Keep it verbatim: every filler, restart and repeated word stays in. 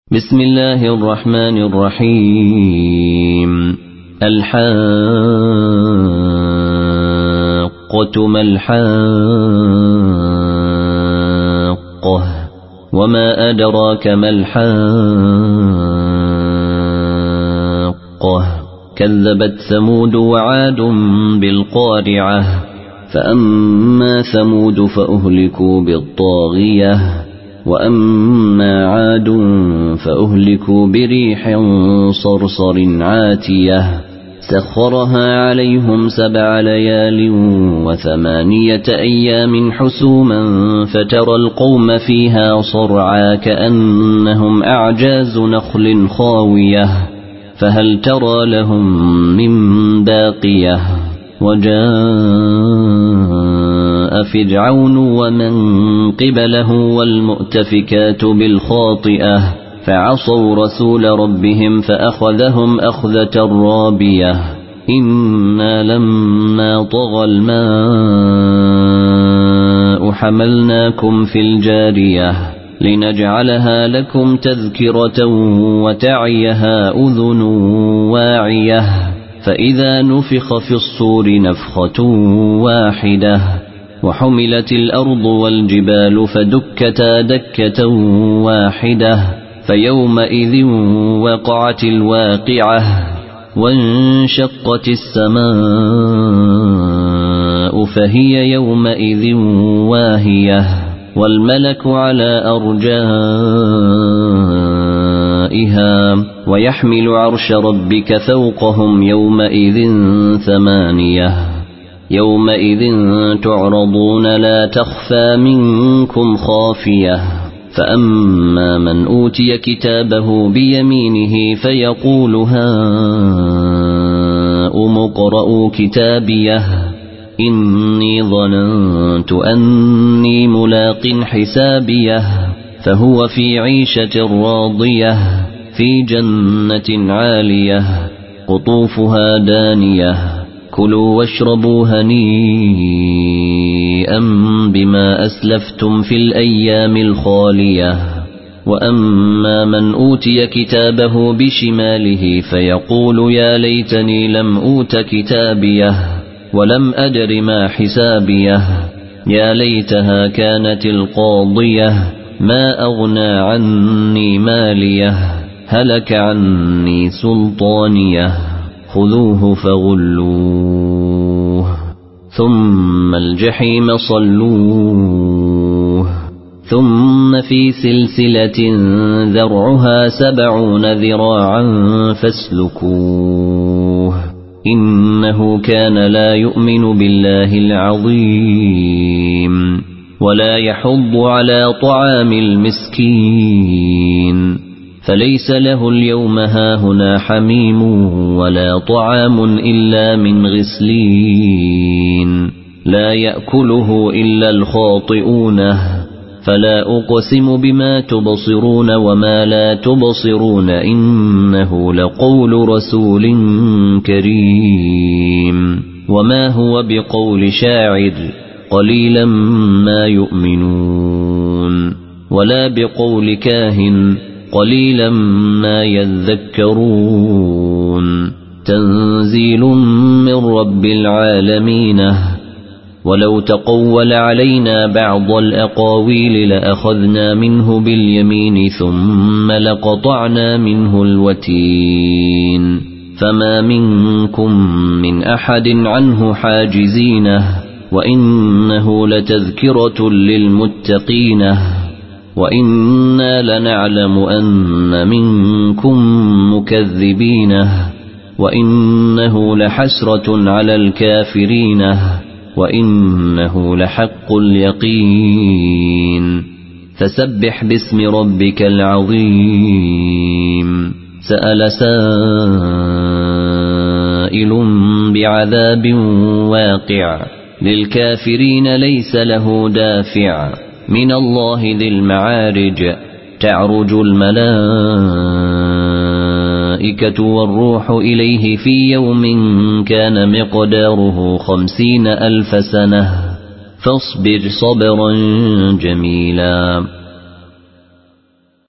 بسم الله الرحمن الرحيم. الحاقة ما الحاقة وما أدراك ما الحاقة كذبت ثمود وعاد بالقارعة فأما ثمود فأهلكوا بالطاغية وأما عاد فأهلكوا بريح صرصر عاتية سخرها عليهم سبع ليال وثمانية أيام حسوما فترى القوم فيها صرعا كأنهم أعجاز نخل خاوية فهل ترى لهم من باقية وجاء فرعون ومن قبله والمؤتفكات بالخاطئة فعصوا رسول ربهم فأخذهم أخذة رابية إنا لما طغى الماء حملناكم في الجارية لنجعلها لكم تذكرة وتعيها أذن واعية فإذا نفخ في الصور نفخة واحدة وحملت الأرض والجبال فدكتا دكة واحدة فيومئذ وقعت الواقعة وانشقت السماء فهي يومئذ واهية والملك على أرجائها ويحمل عرش ربك فوقهم يومئذ ثمانية يومئذ تعرضون لا تخفى منكم خافية فأما من أوتي كتابه بيمينه فيقول هاؤم اقرءوا كتابيه إني ظننت أني ملاق حسابيه فهو في عيشة راضية في جنة عالية قطوفها دانية كلوا واشربوا هنيئا بما أسلفتم في الأيام الخالية وأما من أوتي كتابه بشماله فيقول يا ليتني لم أوت كتابيه ولم أدر ما حسابيه يا ليتها كانت القاضية ما أغنى عني ماليه هلك عني سلطانيه خذوه فغلوه ثم الجحيم صلوه ثم في سلسلة ذرعها سبعون ذراعا فاسلكوه إنه كان لا يؤمن بالله العظيم ولا يحض على طعام المسكين فليس له اليوم هاهنا حميم ولا طعام إلا من غسلين لا يأكله إلا الخاطئون فلا أقسم بما تبصرون وما لا تبصرون إنه لقول رسول كريم وما هو بقول شاعر قليلا ما يؤمنون ولا بقول كاهن قليلا ما يذكرون تنزيل من رب العالمين ولو تقول علينا بعض الأقاويل لأخذنا منه باليمين ثم لقطعنا منه الوتين فما منكم من أحد عنه حاجزينه وإنه لتذكرة للمتقين وإنا لنعلم أن منكم مكذبين وإنه لحسرة على الكافرين وإنه لحق اليقين فسبح باسم ربك العظيم سأل سائل بعذاب واقع للكافرين ليس له دافع من الله ذي المعارج تعرج الملائكة والروح إليه في يوم كان مقداره خمسين ألف سنة فاصبر صبرا جميلا